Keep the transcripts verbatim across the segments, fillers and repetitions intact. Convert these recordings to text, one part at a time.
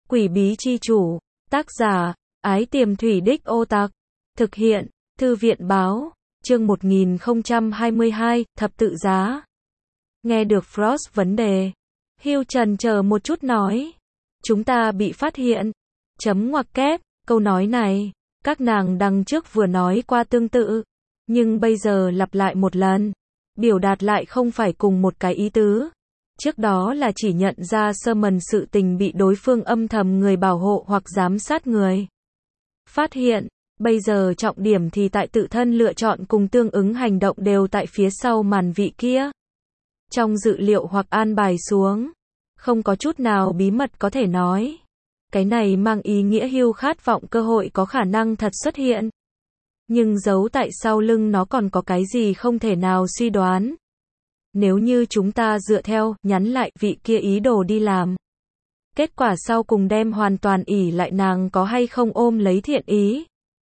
Quỷ bí chi chủ, tác giả, Ái Tiềm Thủy Đích Ô Tặc, thực hiện, Thư viện báo, chương một nghìn không trăm hai mươi hai, thập tự giá. Nghe được Frost vấn đề, Hugh chần chờ một chút nói, chúng ta bị phát hiện, chấm ngoặc kép, câu nói này, các nàng đằng trước vừa nói qua tương tự, nhưng bây giờ lặp lại một lần, biểu đạt lại không phải cùng một cái ý tứ. Trước đó là chỉ nhận ra Sherman sự tình bị đối phương âm thầm người bảo hộ hoặc giám sát người phát hiện, bây giờ trọng điểm thì tại tự thân lựa chọn cùng tương ứng hành động đều tại phía sau màn vị kia. Trong dự liệu hoặc an bài xuống, không có chút nào bí mật có thể nói. Cái này mang ý nghĩa Hugh khát vọng cơ hội có khả năng thật xuất hiện. Nhưng giấu tại sau lưng nó còn có cái gì không thể nào suy đoán. Nếu như chúng ta dựa theo, nhắn lại vị kia ý đồ đi làm. Kết quả sau cùng đem hoàn toàn ỷ lại nàng có hay không ôm lấy thiện ý.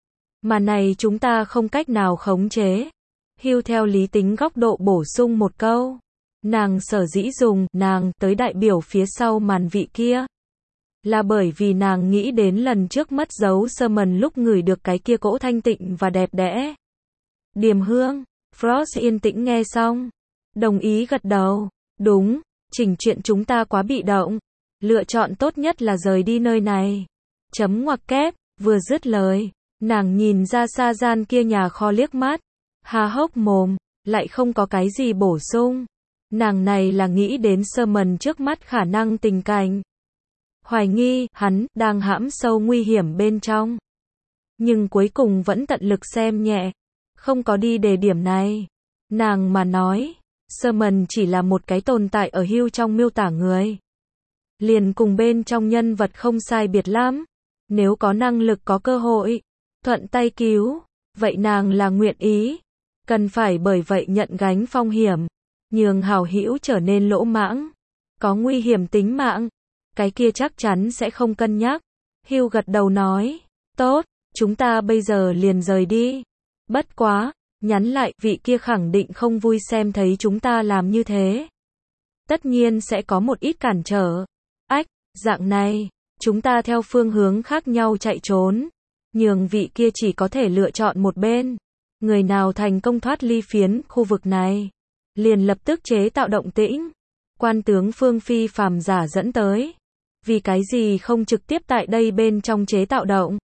Mà này chúng ta không cách nào khống chế. Hugh theo lý tính góc độ bổ sung một câu. Nàng sở dĩ dùng, nàng, tới đại biểu phía sau màn vị kia. Là bởi vì nàng nghĩ đến lần trước mất dấu Sherman lúc ngửi được cái kia cỗ thanh tịnh và đẹp đẽ. Điềm hương, Frost yên tĩnh nghe xong. Đồng ý gật đầu. Đúng, chỉnh chuyện chúng ta quá bị động. Lựa chọn tốt nhất là rời đi nơi này. Chấm ngoặc kép, vừa dứt lời. Nàng nhìn ra xa gian kia nhà kho liếc mắt. Há hốc mồm, lại không có cái gì bổ sung. Nàng này là nghĩ đến Sherman trước mắt khả năng tình cảnh. Hoài nghi, hắn, đang hãm sâu nguy hiểm bên trong. Nhưng cuối cùng vẫn tận lực xem nhẹ. Không có đi đề điểm này. Nàng mà nói. Sherman chỉ là một cái tồn tại ở Hugh trong miêu tả người. Liền cùng bên trong nhân vật không sai biệt lắm. Nếu có năng lực có cơ hội, thuận tay cứu, vậy nàng là nguyện ý. Cần phải bởi vậy nhận gánh phong hiểm, nhường hảo hữu trở nên lỗ mãng, có nguy hiểm tính mạng. Cái kia chắc chắn sẽ không cân nhắc. Hugh gật đầu nói, tốt, chúng ta bây giờ liền rời đi. Bất quá, nhắn lại, vị kia khẳng định không vui xem thấy chúng ta làm như thế. Tất nhiên sẽ có một ít cản trở. Ách, dạng này, chúng ta theo phương hướng khác nhau chạy trốn. Nhường vị kia chỉ có thể lựa chọn một bên. Người nào thành công thoát ly phiến khu vực này, liền lập tức chế tạo động tĩnh. Quan tướng Phương Phi phàm giả dẫn tới. Vì cái gì không trực tiếp tại đây bên trong chế tạo động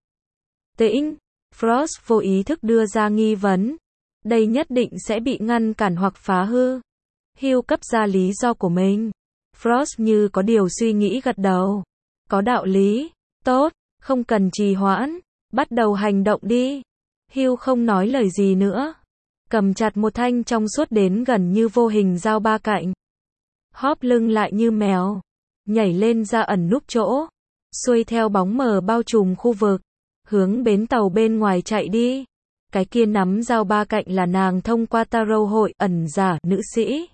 tĩnh? Frost vô ý thức đưa ra nghi vấn. Đây nhất định sẽ bị ngăn cản hoặc phá hư. Hugh cấp ra lý do của mình. Frost như có điều suy nghĩ gật đầu. Có đạo lý. Tốt, không cần trì hoãn. Bắt đầu hành động đi. Hugh không nói lời gì nữa. Cầm chặt một thanh trong suốt đến gần như vô hình dao ba cạnh. Hóp lưng lại như mèo. Nhảy lên ra ẩn núp chỗ. Xuôi theo bóng mờ bao trùm khu vực. Hướng bến tàu bên ngoài chạy đi. Cái kia nắm dao ba cạnh là nàng thông qua tarot hội ẩn giả nữ sĩ.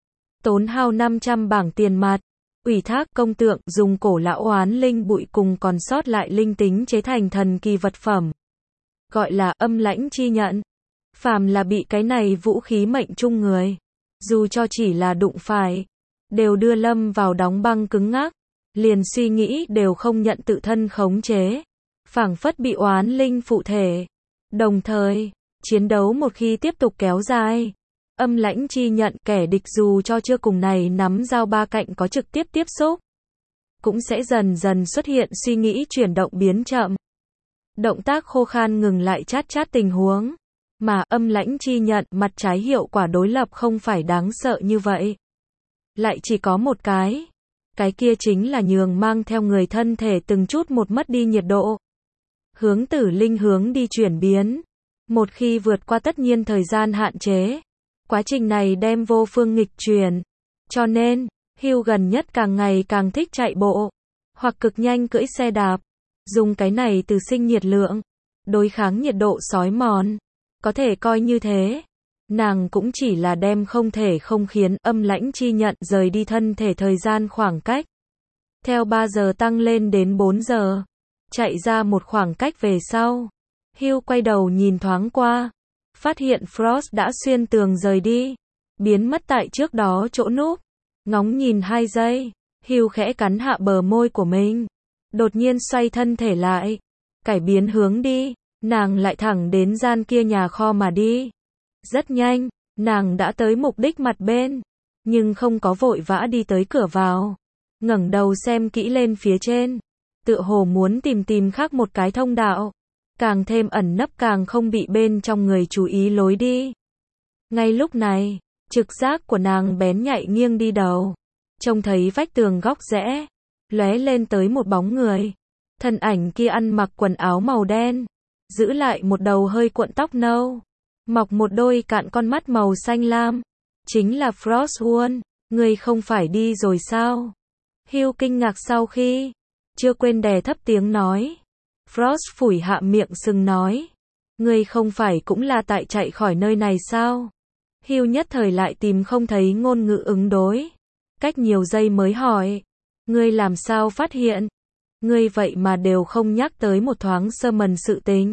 Tốn hao năm trăm bảng tiền mặt. Ủy thác công tượng dùng cổ lão oán linh bụi cùng còn sót lại linh tính chế thành thần kỳ vật phẩm. Gọi là âm lãnh chi nhận. Phàm là bị cái này vũ khí mệnh chung người. Dù cho chỉ là đụng phải. Đều đưa lâm vào đóng băng cứng ngắc. Liền suy nghĩ đều không nhận tự thân khống chế. Phảng phất bị oán linh phụ thể. Đồng thời, chiến đấu một khi tiếp tục kéo dài. Âm lãnh chi nhận kẻ địch dù cho chưa cùng này nắm dao ba cạnh có trực tiếp tiếp xúc. Cũng sẽ dần dần xuất hiện suy nghĩ chuyển động biến chậm. Động tác khô khan ngừng lại chát chát tình huống. Mà âm lãnh chi nhận mặt trái hiệu quả đối lập không phải đáng sợ như vậy. Lại chỉ có một cái. Cái kia chính là nhường mang theo người thân thể từng chút một mất đi nhiệt độ. Hướng tử linh hướng đi chuyển biến. Một khi vượt qua tất nhiên thời gian hạn chế. Quá trình này đem vô phương nghịch chuyển. Cho nên, Hugh gần nhất càng ngày càng thích chạy bộ. Hoặc cực nhanh cưỡi xe đạp. Dùng cái này từ sinh nhiệt lượng. Đối kháng nhiệt độ xói mòn. Có thể coi như thế. Nàng cũng chỉ là đem không thể không khiến âm lãnh chi nhận rời đi thân thể thời gian khoảng cách. Theo ba giờ tăng lên đến bốn giờ. Chạy ra một khoảng cách về sau. Hugh quay đầu nhìn thoáng qua. Phát hiện Frost đã xuyên tường rời đi. Biến mất tại trước đó chỗ núp. Ngóng nhìn hai giây. Hugh khẽ cắn hạ bờ môi của mình. đột nhiên xoay thân thể lại, cải biến hướng đi, nàng lại thẳng đến gian kia nhà kho mà đi. Rất nhanh, nàng đã tới mục đích mặt bên, nhưng không có vội vã đi tới cửa vào, ngẩng đầu xem kỹ lên phía trên, tựa hồ muốn tìm tìm khác một cái thông đạo, càng thêm ẩn nấp càng không bị bên trong người chú ý lối đi. Ngay lúc này, trực giác của nàng bén nhạy nghiêng đi đầu, trông thấy vách tường góc rẽ, lóe lên tới một bóng người. Thân ảnh kia ăn mặc quần áo màu đen, giữ lại một đầu hơi cuộn tóc nâu, mọc một đôi cạn con mắt màu xanh lam. Chính là Frost Won, ngươi không phải đi rồi sao? Hugh kinh ngạc sau khi, chưa quên đè thấp tiếng nói. Frost phủi hạ miệng sừng nói, ngươi không phải cũng là tại chạy khỏi nơi này sao? Hugh nhất thời lại tìm không thấy ngôn ngữ ứng đối. Cách nhiều giây mới hỏi, ngươi làm sao phát hiện? Ngươi vậy mà đều không nhắc tới một thoáng sơ mần sự tình.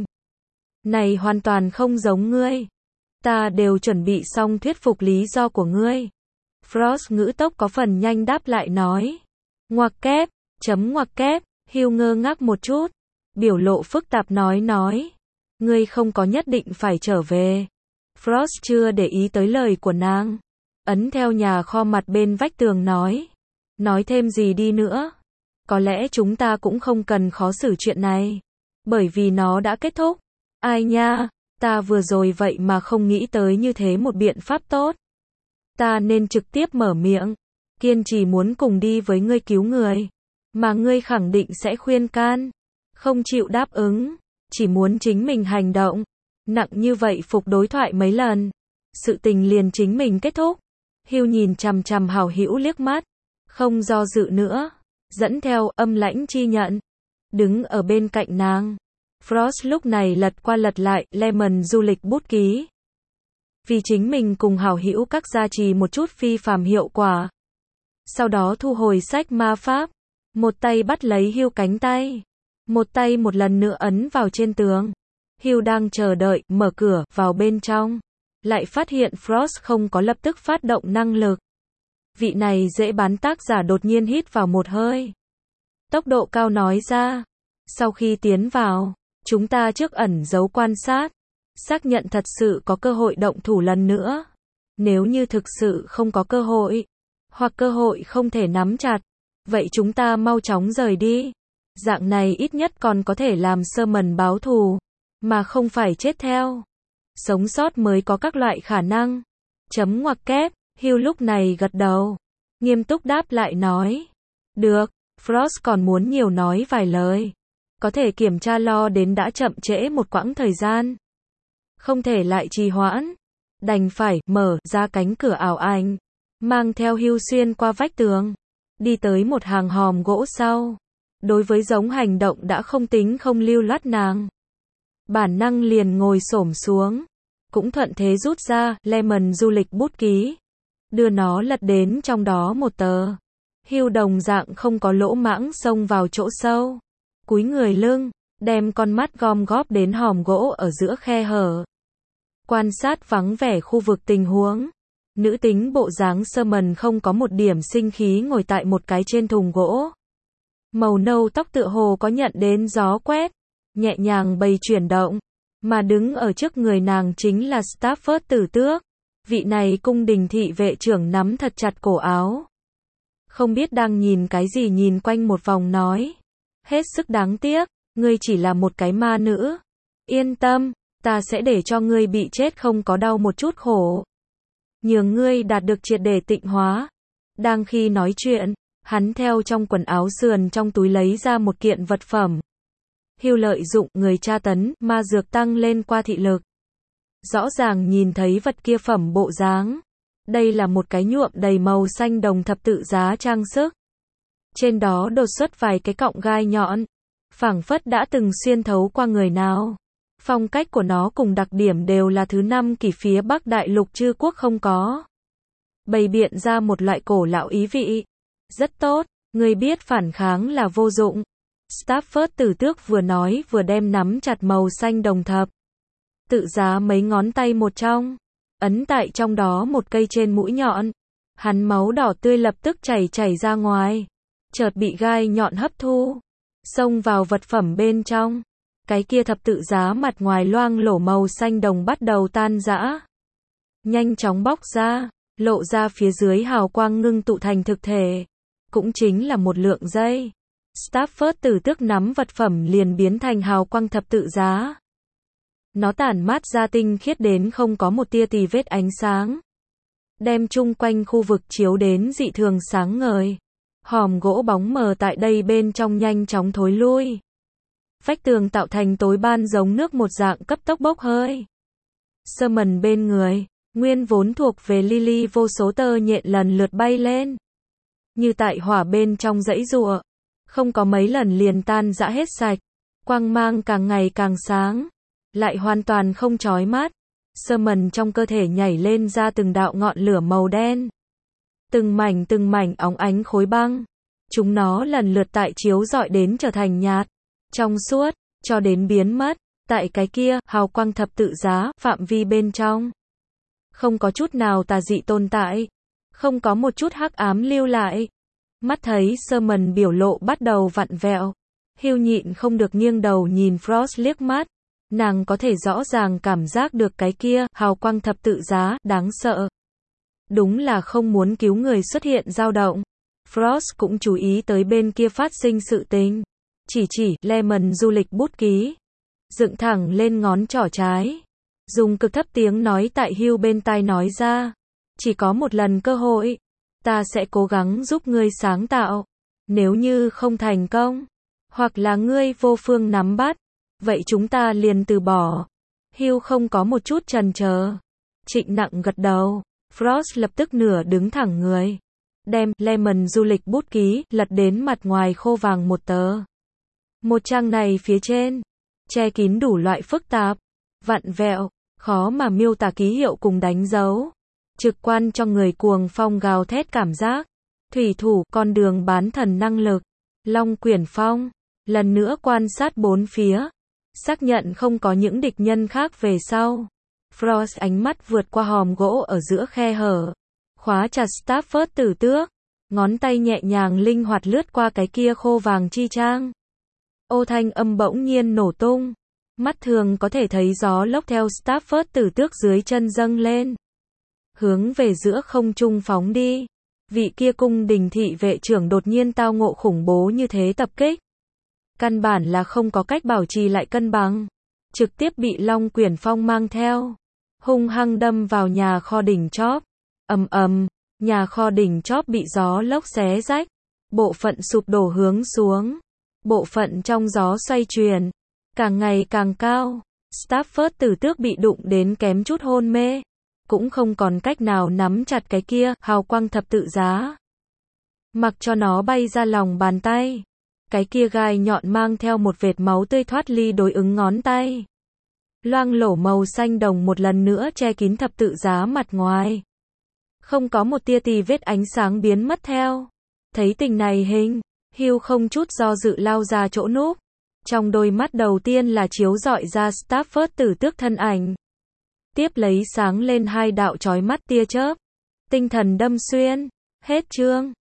Này hoàn toàn không giống ngươi. Ta đều chuẩn bị xong thuyết phục lý do của ngươi. Frost ngữ tốc có phần nhanh đáp lại nói. Ngoặc kép, chấm ngoặc kép, Hugh ngơ ngác một chút. Biểu lộ phức tạp nói nói. Ngươi không có nhất định phải trở về. Frost chưa để ý tới lời của nàng. Ấn theo nhà kho mặt bên vách tường nói. Nói thêm gì đi nữa. Có lẽ chúng ta cũng không cần khó xử chuyện này. Bởi vì nó đã kết thúc. Ai nha, ta vừa rồi vậy mà không nghĩ tới như thế một biện pháp tốt. Ta nên trực tiếp mở miệng. Kiên trì muốn cùng đi với ngươi cứu người. Mà ngươi khẳng định sẽ khuyên can. Không chịu đáp ứng. Chỉ muốn chính mình hành động. Nặng như vậy phục đối thoại mấy lần. Sự tình liền chính mình kết thúc. Hugh nhìn chằm chằm hảo hữu liếc mắt. Không do dự nữa. Dẫn theo âm lãnh chi nhận. Đứng ở bên cạnh nàng. Frost lúc này lật qua lật lại Lemon du lịch bút ký. Vì chính mình cùng hảo hữu các gia trì một chút phi phàm hiệu quả. Sau đó thu hồi sách ma pháp. Một tay bắt lấy Hugh cánh tay. Một tay một lần nữa ấn vào trên tường. Hugh đang chờ đợi, mở cửa, vào bên trong. Lại phát hiện Frost không có lập tức phát động năng lực. Vị này dễ bán tác giả đột nhiên hít vào một hơi. Tốc độ cao nói ra. Sau khi tiến vào, chúng ta trước ẩn giấu quan sát. Xác nhận thật sự có cơ hội động thủ lần nữa. Nếu như thực sự không có cơ hội, hoặc cơ hội không thể nắm chặt, vậy chúng ta mau chóng rời đi. Dạng này ít nhất còn có thể làm sơ mần báo thù, mà không phải chết theo. Sống sót mới có các loại khả năng. Chấm ngoặc kép, Hugh lúc này gật đầu. Nghiêm túc đáp lại nói. Được, Frost còn muốn nhiều nói vài lời. Có thể kiểm tra lo đến đã chậm trễ một quãng thời gian. Không thể lại trì hoãn. Đành phải mở ra cánh cửa ảo ảnh. Mang theo Hugh xuyên qua vách tường. Đi tới một hàng hòm gỗ sau. Đối với giống hành động đã không tính không lưu loát nàng. Bản năng liền ngồi xổm xuống. Cũng thuận thế rút ra Lemon du lịch bút ký. Đưa nó lật đến trong đó một tờ. Hugh đồng dạng không có lỗ mãng xông vào chỗ sâu. Cúi người lưng, đem con mắt gom góp đến hòm gỗ ở giữa khe hở. Quan sát vắng vẻ khu vực tình huống. Nữ tính bộ dáng sơ mần không có một điểm sinh khí ngồi tại một cái trên thùng gỗ. Màu nâu tóc tựa hồ có nhận đến gió quét. Nhẹ nhàng bày chuyển động. Mà đứng ở trước người nàng chính là Stafford Tử Tước. Vị này cung đình thị vệ trưởng nắm thật chặt cổ áo. Không biết đang nhìn cái gì nhìn quanh một vòng nói. Hết sức đáng tiếc, ngươi chỉ là một cái ma nữ. Yên tâm, ta sẽ để cho ngươi bị chết không có đau một chút khổ. Nhường ngươi đạt được triệt để tịnh hóa. Đang khi nói chuyện, hắn theo trong quần áo sườn trong túi lấy ra một kiện vật phẩm. Hugh lợi dụng người tra tấn, ma dược tăng lên qua thị lực. Rõ ràng nhìn thấy vật kia phẩm bộ dáng. Đây là một cái nhuộm đầy màu xanh đồng thập tự giá trang sức. Trên đó đột xuất vài cái cọng gai nhọn. Phảng phất đã từng xuyên thấu qua người nào. Phong cách của nó cùng đặc điểm đều là thứ năm kỳ phía Bắc Đại lục chư quốc không có. Bày biện ra một loại cổ lão ý vị. Rất tốt, người biết phản kháng là vô dụng. Stafford Tử Tước vừa nói vừa đem nắm chặt màu xanh đồng thập tự giá mấy ngón tay một trong. Ấn tại trong đó một cây trên mũi nhọn. Hắn máu đỏ tươi lập tức chảy chảy ra ngoài. Chợt bị gai nhọn hấp thu. xông vào vật phẩm bên trong. Cái kia thập tự giá mặt ngoài loang lổ màu xanh đồng bắt đầu tan rã. Nhanh chóng bóc ra, lộ ra phía dưới hào quang ngưng tụ thành thực thể. Cũng chính là một lượng giây. Stafford tử tước nắm vật phẩm liền biến thành hào quang thập tự giá. Nó tản mát ra tinh khiết đến không có một tia tì vết ánh sáng. Đem chung quanh khu vực chiếu đến dị thường sáng ngời. Hòm gỗ bóng mờ tại đây bên trong nhanh chóng thối lui. Vách tường tạo thành tối ban giống nước một dạng cấp tốc bốc hơi. Sherman bên người, nguyên vốn thuộc về Lily vô số tơ nhện lần lượt bay lên. Như tại hỏa bên trong dãy giụa. Không có mấy lần liền tan rã hết sạch. Quang mang càng ngày càng sáng. Lại hoàn toàn không chói mắt. Sherman trong cơ thể nhảy lên ra từng đạo ngọn lửa màu đen. Từng mảnh từng mảnh óng ánh khối băng. Chúng nó lần lượt tại chiếu rọi đến trở thành nhạt, trong suốt, cho đến biến mất. Tại cái kia, hào quang thập tự giá, phạm vi bên trong. Không có chút nào tà dị tồn tại. Không có một chút hắc ám lưu lại. Mắt thấy Sherman biểu lộ bắt đầu vặn vẹo. Hugh nhịn không được nghiêng đầu nhìn Frost liếc mắt. Nàng có thể rõ ràng cảm giác được cái kia, hào quang thập tự giá, đáng sợ. Đúng là không muốn cứu người xuất hiện dao động. Frost cũng chú ý tới bên kia phát sinh sự tình. Chỉ chỉ, Lemon du lịch bút ký. Dựng thẳng lên ngón trỏ trái. Dùng cực thấp tiếng nói tại Hugh bên tai nói ra. Chỉ có một lần cơ hội. Ta sẽ cố gắng giúp ngươi sáng tạo. Nếu như không thành công. Hoặc là ngươi vô phương nắm bắt. Vậy chúng ta liền từ bỏ. Hugh không có một chút chần chờ. Trịnh nặng gật đầu. Frost lập tức nửa đứng thẳng người. Đem Lemon du lịch bút ký lật đến mặt ngoài khô vàng một tờ. Một trang này phía trên. Che kín đủ loại phức tạp. Vặn vẹo. Khó mà miêu tả ký hiệu cùng đánh dấu. Trực quan cho người cuồng phong gào thét cảm giác. Thủy thủ, con đường bán thần năng lực. Long quyển phong. Lần nữa quan sát bốn phía. Xác nhận không có những địch nhân khác về sau. Frost ánh mắt vượt qua hòm gỗ ở giữa khe hở. Khóa chặt Stafford tử tước. Ngón tay nhẹ nhàng linh hoạt lướt qua cái kia khô vàng chi trang. Ô thanh âm bỗng nhiên nổ tung. Mắt thường có thể thấy gió lốc theo Stafford tử tước dưới chân dâng lên. Hướng về giữa không trung phóng đi. Vị kia cung đình thị vệ trưởng đột nhiên tao ngộ khủng bố như thế tập kích. Căn bản là không có cách bảo trì lại cân bằng. Trực tiếp bị Long Quyển Phong mang theo. Hung hăng đâm vào nhà kho đỉnh chóp. Ầm ầm, nhà kho đỉnh chóp bị gió lốc xé rách. Bộ phận sụp đổ hướng xuống. Bộ phận trong gió xoay chuyển. Càng ngày càng cao. Stafford tử tước bị đụng đến kém chút hôn mê. Cũng không còn cách nào nắm chặt cái kia, hào quang thập tự giá. Mặc cho nó bay ra lòng bàn tay. Cái kia gai nhọn mang theo một vệt máu tươi thoát ly đối ứng ngón tay. Loang lổ màu xanh đồng một lần nữa che kín thập tự giá mặt ngoài. Không có một tia tì vết ánh sáng biến mất theo. Thấy tình này hình, Hugh không chút do dự lao ra chỗ núp. Trong đôi mắt đầu tiên là chiếu rọi ra Stafford tử tước thân ảnh. Tiếp lấy sáng lên hai đạo chói mắt tia chớp. Tinh thần đâm xuyên. Hết chương.